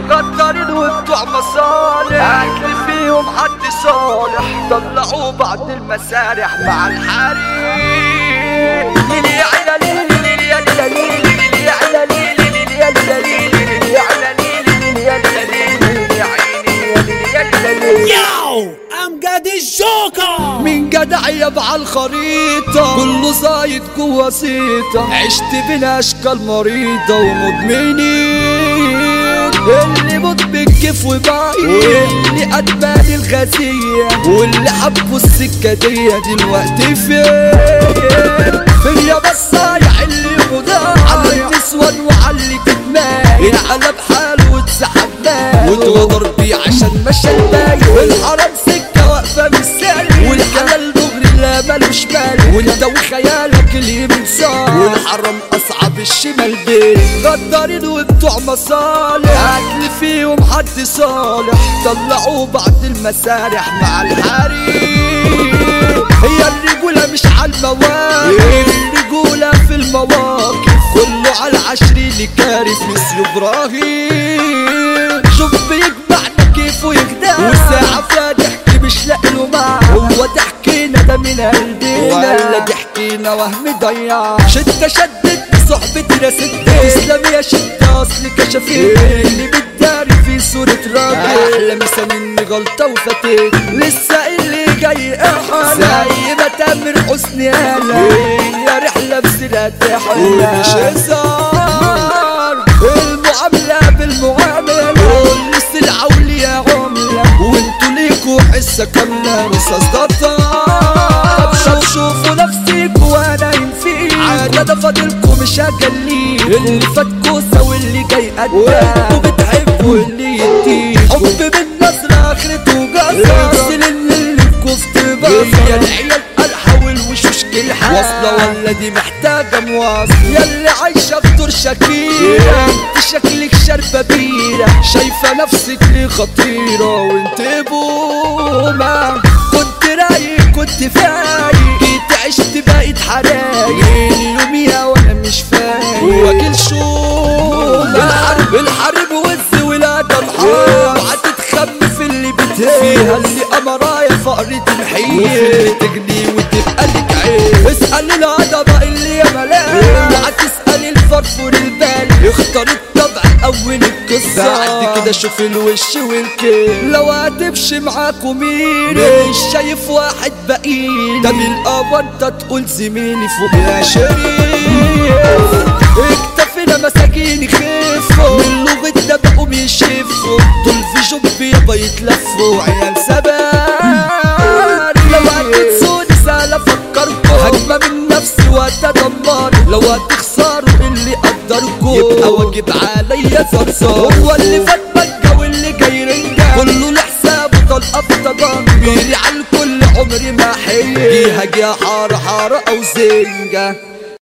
غدارين وبتوع مصالح، اكل فيهم حد صالح، طلعوا بعض المسارح مع الحريم. ليلي يا عيلة ليلي ليلي يا ليلى ليلي ليلي يا عيلة ليلي ليلي يا ليلى ليلي ليلي يا عيلة ليلي ليلي يا ليلى ليلي يا عيني يا ليلي يا ليلى ليلي. ياو امجد الجوكر مين جدع يبع الخريطة كله زايد جوا سيطة، عشت بين اشكال مريضة ومدمنين، اللي موت بالكيف وباين واللي قدمان الغازية واللي حبوا السكة دي دلوقتي فين يا بصايع اللي مضايع على النسوان وعلى اللي كتمان انقلب حاله واتسحب مال واتغدر بيه عشان مشى الباين، الحرام سكة واقفة مش سالي والحلال دغري لا مالوش مال وانت وخيالك اليمين صار والحرام اصعب الشمال بين غدارين وبتوع مصالح، اكل فيهم حد صالح، طلعوا بعض المسارح مع الحريم. هي الرجولة مش عالمواقف، الرجولة في المواقف، كله على العشرين اللي كارف ميسيو ابراهيم. شوف بيجمعنا كيف ويخدعنا وساعة فضحك مش لاقي له معنى، هو ضحكينا ده من قلبنا ولا ضحكينا وهم ضيع، شدة شدت صحبتي راسدت تسلم يا شدة اصل كشفتني اللي بتداري في صورة راجل احلى مثال اني غلطة وفاتت لسه اللي جاي احلى زي ما تامر حسني قالها يا رحلة بسرعة تحلى ومش هزار المعاملة بالمعاملة واللي سلعة واللي يا عملة وانتوا ليكوا حصة كاملة رصاص ضبطة. شوفوا نفسيكوا وانا ينفيكوا عادة ده فاضلكوا مش هجليه اللي فات كوسة واللي جاي قدام وانتوا بتحبوا اللي يديه حب بالنصر اخرته جزر اصل اللي بكفت بصر هي العيال قلحة والوشوش كلحة واصلة ولا دي محتاجة مواصلة ياللي عايشة في دور شكيرة انت شكلك شاربة بيرة شايفة نفسك ليه خطيرة وانت بومة كنت رايق كنت فايق جيت عشت بقيت حرايق يوميها وانا مش فايق واكل شومة الحرب وز ولادة الحرب وهتتخم في اللي بتهيها اللي قمرايا فقرة الحيل وفي اللي تغني وتبقى لك عين اسأل الهضبة اللي يا ملاك وهتسأل الفرفور البال اختار الطبع اول القصة بعد كده شوف الوش والكيل لو هتمشي معاكوا مين مش شايف واحد بقيل ده من القوانطة تقول زميلي فوق يا شريف اكتفينا مساجين يخفوا من لغتنا بقوا بيشفوا دول في جنب يابا يتلفوا عيال سبار لو هتتسوني سهلة افكركوا هجمة من نفسي واتدمر لو هتخسروا اللي قدركوا يبقى واجب عليا صرصار هو اللي فات بجة واللي جاي رنجة كله لحسابه طلقة في طجان بيري على الكل عمري ما حيل جيها جيها حارة حارة او زنجة.